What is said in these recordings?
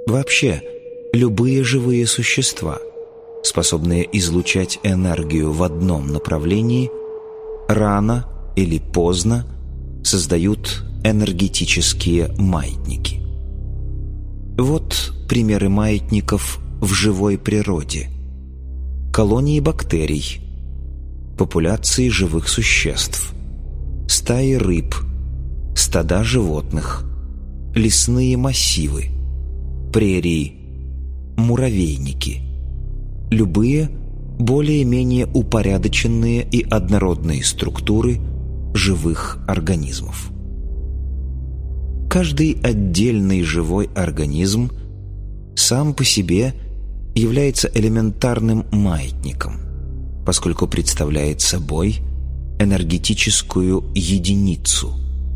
Вообще, любые живые существа, способные излучать энергию в одном направлении, рано или поздно создают энергетические маятники. Вот примеры маятников в живой природе. Колонии бактерий, популяции живых существ, стаи рыб, стада животных, лесные массивы, прерии, муравейники, любые более-менее упорядоченные и однородные структуры живых организмов. Каждый отдельный живой организм сам по себе является элементарным маятником, поскольку представляет собой энергетическую единицу.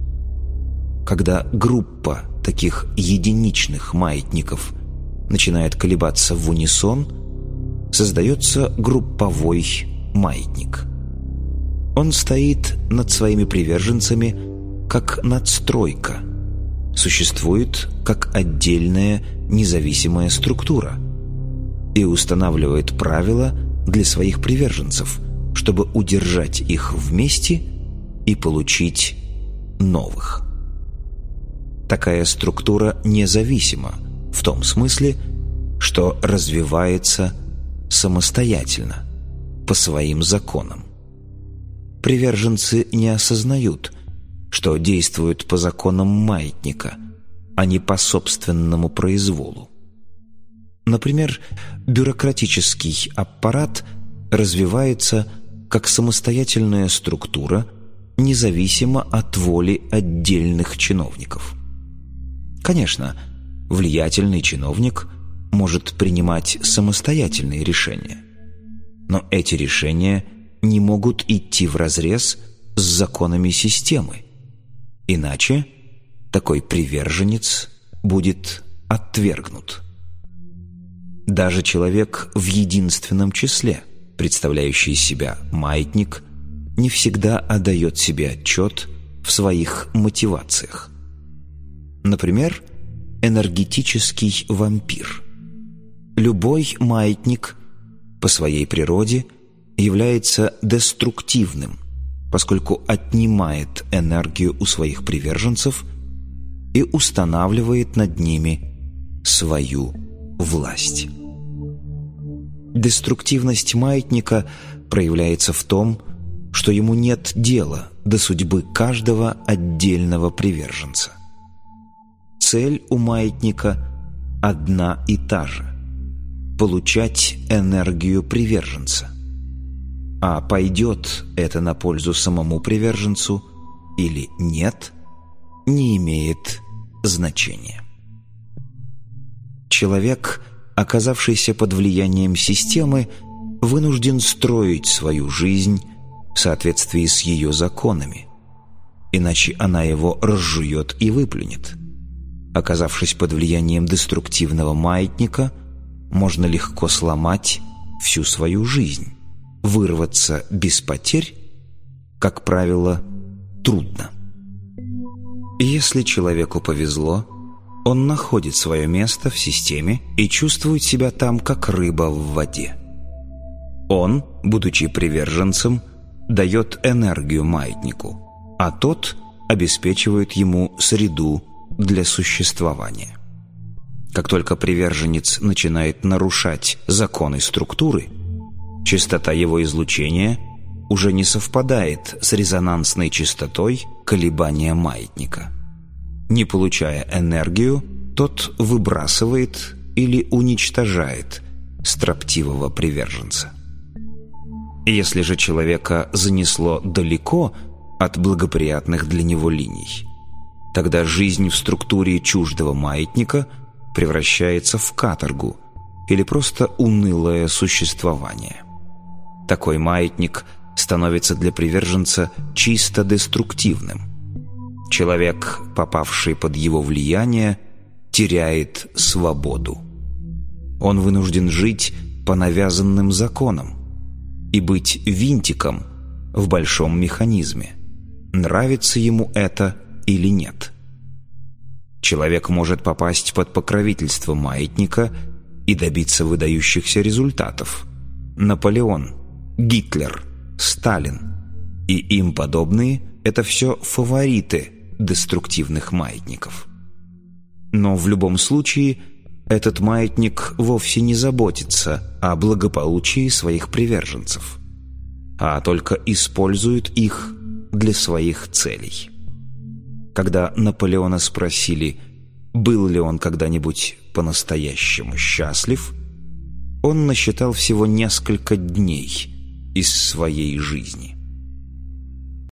Когда группа таких единичных маятников начинает колебаться в унисон, создается групповой маятник. Он стоит над своими приверженцами как надстройка, существует как отдельная независимая структура и устанавливает правила для своих приверженцев, чтобы удержать их вместе и получить новых. Такая структура независима в том смысле, что развивается самостоятельно, по своим законам. Приверженцы не осознают, что действуют по законам маятника, а не по собственному произволу. Например, бюрократический аппарат развивается как самостоятельная структура, независимо от воли отдельных чиновников. Конечно, влиятельный чиновник может принимать самостоятельные решения, но эти решения не могут идти вразрез с законами системы, иначе такой приверженец будет отвергнут. Даже человек в единственном числе, представляющий из себя маятник, не всегда отдает себе отчет в своих мотивациях. Например, энергетический вампир. Любой маятник по своей природе является деструктивным, поскольку отнимает энергию у своих приверженцев и устанавливает над ними свою власть. Деструктивность маятника проявляется в том, что ему нет дела до судьбы каждого отдельного приверженца. Цель у маятника одна и та же – получать энергию приверженца. А пойдет это на пользу самому приверженцу или нет, не имеет значения. Человек, оказавшийся под влиянием системы, вынужден строить свою жизнь в соответствии с ее законами, иначе она его разжует и выплюнет. Оказавшись под влиянием деструктивного маятника, можно легко сломать всю свою жизнь. Вырваться без потерь, как правило, трудно. Если человеку повезло, он находит свое место в системе и чувствует себя там, как рыба в воде. Он, будучи приверженцем, дает энергию маятнику, а тот обеспечивает ему среду для существования. Как только приверженец начинает нарушать законы структуры, частота его излучения уже не совпадает с резонансной частотой колебания маятника. Не получая энергию, тот выбрасывает или уничтожает строптивого приверженца. Если же человека занесло далеко от благоприятных для него линий, тогда жизнь в структуре чуждого маятника превращается в каторгу или просто унылое существование. Такой маятник становится для приверженца чисто деструктивным. Человек, попавший под его влияние, теряет свободу. Он вынужден жить по навязанным законам и быть винтиком в большом механизме, нравится ему это или нет. Человек может попасть под покровительство маятника и добиться выдающихся результатов. Наполеон, Гитлер, Сталин и им подобные – это все фавориты деструктивных маятников. Но в любом случае этот маятник вовсе не заботится о благополучии своих приверженцев, а только использует их для своих целей. Когда Наполеона спросили, был ли он когда-нибудь по-настоящему счастлив, он насчитал всего несколько дней из своей жизни.